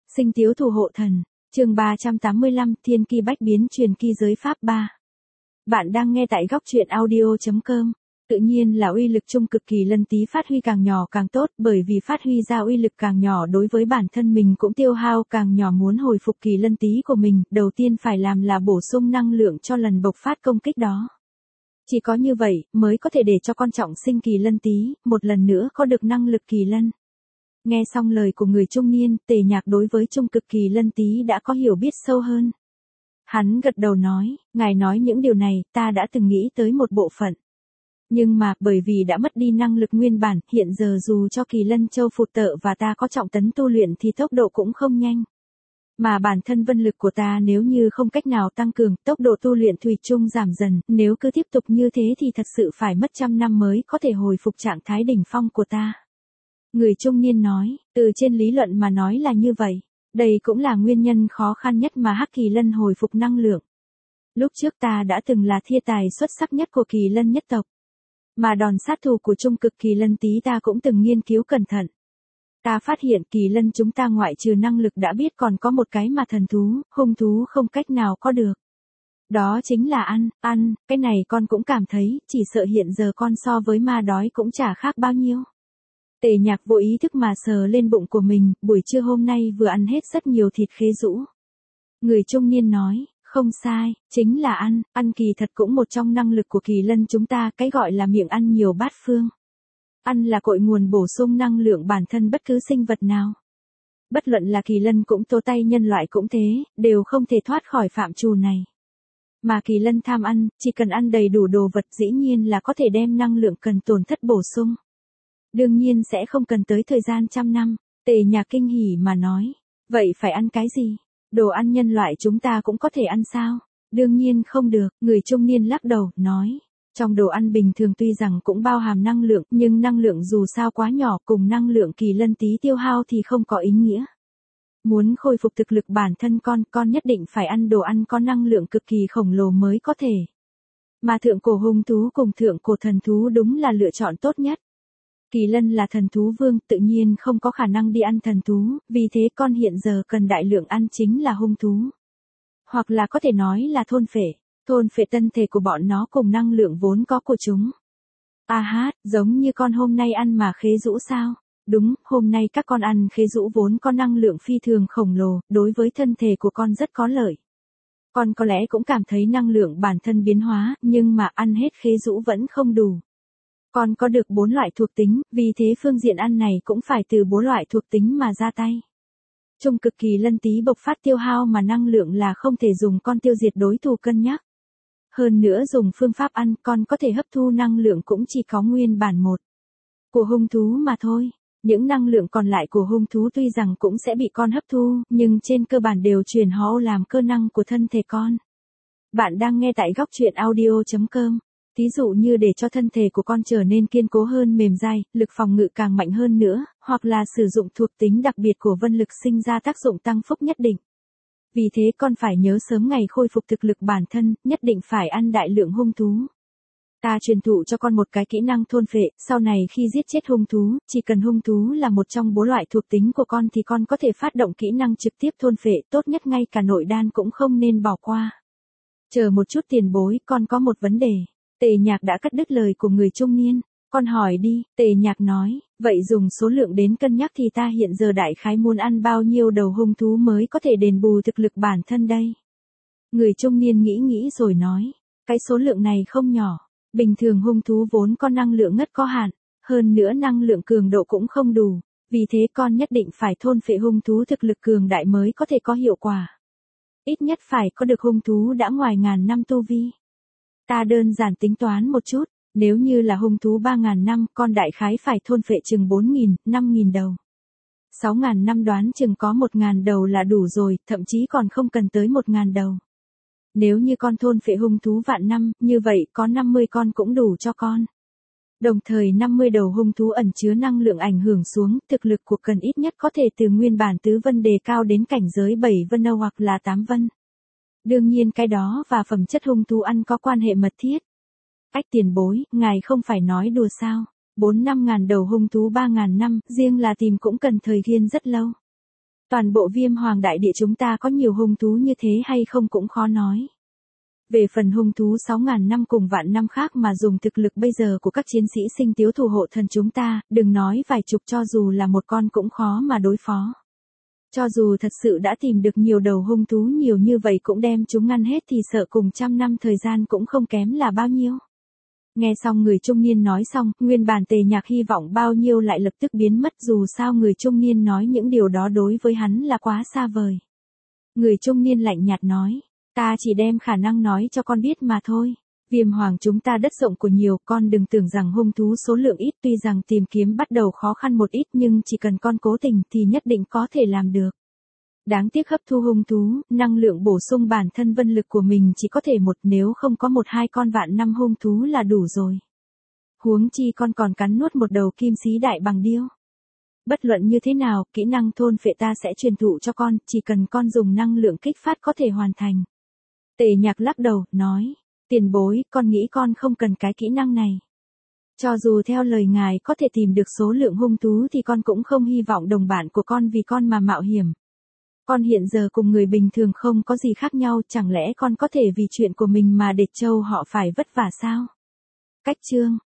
Sinh tiếu thủ hộ thần, chương 385, thiên ki bách biến truyền ki giới pháp 3. Bạn đang nghe tại góc truyện audio.com. Tự nhiên là uy lực chung cực kỳ lân tí phát huy càng nhỏ càng tốt, bởi vì phát huy ra uy lực càng nhỏ đối với bản thân mình cũng tiêu hao càng nhỏ. Muốn hồi phục kỳ lân tí của mình, đầu tiên phải làm là bổ sung năng lượng cho lần bộc phát công kích đó. Chỉ có như vậy, mới có thể để cho con trọng sinh kỳ lân tí, một lần nữa có được năng lực kỳ lân. Nghe xong lời của người trung niên, Tề Nhạc đối với trung cực kỳ lân tí đã có hiểu biết sâu hơn. Hắn gật đầu nói, ngài nói những điều này, ta đã từng nghĩ tới một bộ phận. Nhưng mà, bởi vì đã mất đi năng lực nguyên bản, hiện giờ dù cho kỳ lân châu phụt tợ và ta có trọng tấn tu luyện thì tốc độ cũng không nhanh. Mà bản thân vân lực của ta nếu như không cách nào tăng cường, tốc độ tu luyện thủy chung giảm dần, nếu cứ tiếp tục như thế thì thật sự phải mất trăm năm mới có thể hồi phục trạng thái đỉnh phong của ta. Người trung niên nói, từ trên lý luận mà nói là như vậy. Đây cũng là nguyên nhân khó khăn nhất mà Hắc Kỳ Lân hồi phục năng lượng. Lúc trước ta đã từng là thiên tài xuất sắc nhất của Kỳ Lân nhất tộc. Mà đòn sát thủ của trung cực Kỳ Lân tí ta cũng từng nghiên cứu cẩn thận. Ta phát hiện Kỳ Lân chúng ta ngoại trừ năng lực đã biết còn có một cái mà thần thú, hung thú không cách nào có được. Đó chính là ăn, cái này con cũng cảm thấy, chỉ sợ hiện giờ con so với ma đói cũng chả khác bao nhiêu. Tề Nhạc vô ý thức mà sờ lên bụng của mình, buổi trưa hôm nay vừa ăn hết rất nhiều thịt khế rũ. Người trung niên nói, không sai, chính là ăn kỳ thật cũng một trong năng lực của Kỳ Lân chúng ta, cái gọi là miệng ăn nhiều bát phương. Ăn là cội nguồn bổ sung năng lượng bản thân bất cứ sinh vật nào. Bất luận là Kỳ Lân cũng tố tay nhân loại cũng thế, đều không thể thoát khỏi phạm trù này. Mà Kỳ Lân tham ăn, chỉ cần ăn đầy đủ đồ vật dĩ nhiên là có thể đem năng lượng cần tổn thất bổ sung. Đương nhiên sẽ không cần tới thời gian trăm năm. Tề Nhạc kinh hỉ mà nói. Vậy phải ăn cái gì? Đồ ăn nhân loại chúng ta cũng có thể ăn sao? Đương nhiên không được. Người trung niên lắc đầu, nói. Trong đồ ăn bình thường tuy rằng cũng bao hàm năng lượng, nhưng năng lượng dù sao quá nhỏ cùng năng lượng Kỳ Lân tí tiêu hao thì không có ý nghĩa. Muốn khôi phục thực lực bản thân con nhất định phải ăn đồ ăn có năng lượng cực kỳ khổng lồ mới có thể. Mà thượng cổ hung thú cùng thượng cổ thần thú đúng là lựa chọn tốt nhất. Kỳ Lân là thần thú vương, tự nhiên không có khả năng đi ăn thần thú, vì thế con hiện giờ cần đại lượng ăn chính là hung thú. Hoặc là có thể nói là thôn phệ thân thể của bọn nó cùng năng lượng vốn có của chúng. Giống như con hôm nay ăn mà khế rũ sao? Đúng, hôm nay các con ăn khế rũ vốn có năng lượng phi thường khổng lồ, đối với thân thể của con rất có lợi. Con có lẽ cũng cảm thấy năng lượng bản thân biến hóa, nhưng mà ăn hết khế rũ vẫn không đủ. Con có được 4 loại thuộc tính, vì thế phương diện ăn này cũng phải từ 4 loại thuộc tính mà ra tay. Trung cực Kỳ Lân tí bộc phát tiêu hao mà năng lượng là không thể dùng con tiêu diệt đối thủ cân nhắc. Hơn nữa dùng phương pháp ăn con có thể hấp thu năng lượng cũng chỉ có nguyên bản một của hung thú mà thôi. Những năng lượng còn lại của hung thú tuy rằng cũng sẽ bị con hấp thu, nhưng trên cơ bản đều chuyển hóa làm cơ năng của thân thể con. Bạn đang nghe tại góc truyện audio.com. Ví dụ như để cho thân thể của con trở nên kiên cố hơn mềm dai, lực phòng ngự càng mạnh hơn nữa, hoặc là sử dụng thuộc tính đặc biệt của vân lực sinh ra tác dụng tăng phúc nhất định. Vì thế con phải nhớ sớm ngày khôi phục thực lực bản thân, nhất định phải ăn đại lượng hung thú. Ta truyền thụ cho con một cái kỹ năng thôn phệ, sau này khi giết chết hung thú, chỉ cần hung thú là một trong 4 loại thuộc tính của con thì con có thể phát động kỹ năng trực tiếp thôn phệ, tốt nhất ngay cả nội đan cũng không nên bỏ qua. Chờ một chút tiền bối, con có một vấn đề. Tề Nhạc đã cắt đứt lời của người trung niên. Con hỏi đi, Tề Nhạc nói, vậy dùng số lượng đến cân nhắc thì ta hiện giờ đại khái muốn ăn bao nhiêu đầu hung thú mới có thể đền bù thực lực bản thân đây? Người trung niên nghĩ rồi nói, cái số lượng này không nhỏ. Bình thường hung thú vốn có năng lượng ngất có hạn, hơn nữa năng lượng cường độ cũng không đủ, vì thế con nhất định phải thôn phệ hung thú thực lực cường đại mới có thể có hiệu quả. Ít nhất phải có được hung thú đã ngoài ngàn năm tu vi. Ta đơn giản tính toán một chút, nếu như là hung thú 3.000 năm, con đại khái phải thôn phệ chừng 4.000, 5.000 đầu. 6.000 năm đoán chừng có 1.000 đầu là đủ rồi, thậm chí còn không cần tới 1.000 đầu. Nếu như con thôn phệ hung thú vạn năm, như vậy có 50 con cũng đủ cho con. Đồng thời 50 đầu hung thú ẩn chứa năng lượng ảnh hưởng xuống, thực lực của cần ít nhất có thể từ nguyên bản tứ vân đề cao đến cảnh giới 7 vân hoặc là 8 vân. Đương nhiên cái đó và phẩm chất hung thú ăn có quan hệ mật thiết. Ách tiền bối, ngài không phải nói đùa sao? 4-5 ngàn đầu hung thú 3.000 năm, riêng là tìm cũng cần thời gian rất lâu. Toàn bộ Viêm Hoàng đại địa chúng ta có nhiều hung thú như thế hay không cũng khó nói. Về phần hung thú 6.000 năm cùng vạn năm khác mà dùng thực lực bây giờ của các chiến sĩ sinh tiếu thủ hộ thần chúng ta, đừng nói vài chục cho dù là một con cũng khó mà đối phó. Cho dù thật sự đã tìm được nhiều đầu hung thú nhiều như vậy cũng đem chúng ngăn hết thì sợ cùng trăm năm thời gian cũng không kém là bao nhiêu. Nghe xong người trung niên nói xong, nguyên bản Tề Nhạc hy vọng bao nhiêu lại lập tức biến mất, dù sao người trung niên nói những điều đó đối với hắn là quá xa vời. Người trung niên lạnh nhạt nói, ta chỉ đem khả năng nói cho con biết mà thôi. Viêm Hoàng chúng ta đất rộng của nhiều, con đừng tưởng rằng hung thú số lượng ít, tuy rằng tìm kiếm bắt đầu khó khăn một ít nhưng chỉ cần con cố tình thì nhất định có thể làm được. Đáng tiếc hấp thu hung thú, năng lượng bổ sung bản thân vân lực của mình chỉ có thể một, nếu không có 1-2 con vạn năm hung thú là đủ rồi. Huống chi con còn cắn nuốt một đầu kim sĩ đại bằng điêu. Bất luận như thế nào, kỹ năng thôn phệ ta sẽ truyền thụ cho con, chỉ cần con dùng năng lượng kích phát có thể hoàn thành. Tề Nhạc lắc đầu, nói, tiền bối, con nghĩ con không cần cái kỹ năng này. Cho dù theo lời ngài có thể tìm được số lượng hung thú thì con cũng không hy vọng đồng bạn của con vì con mà mạo hiểm. Con hiện giờ cùng người bình thường không có gì khác nhau, chẳng lẽ con có thể vì chuyện của mình mà để châu họ phải vất vả sao? Cách chương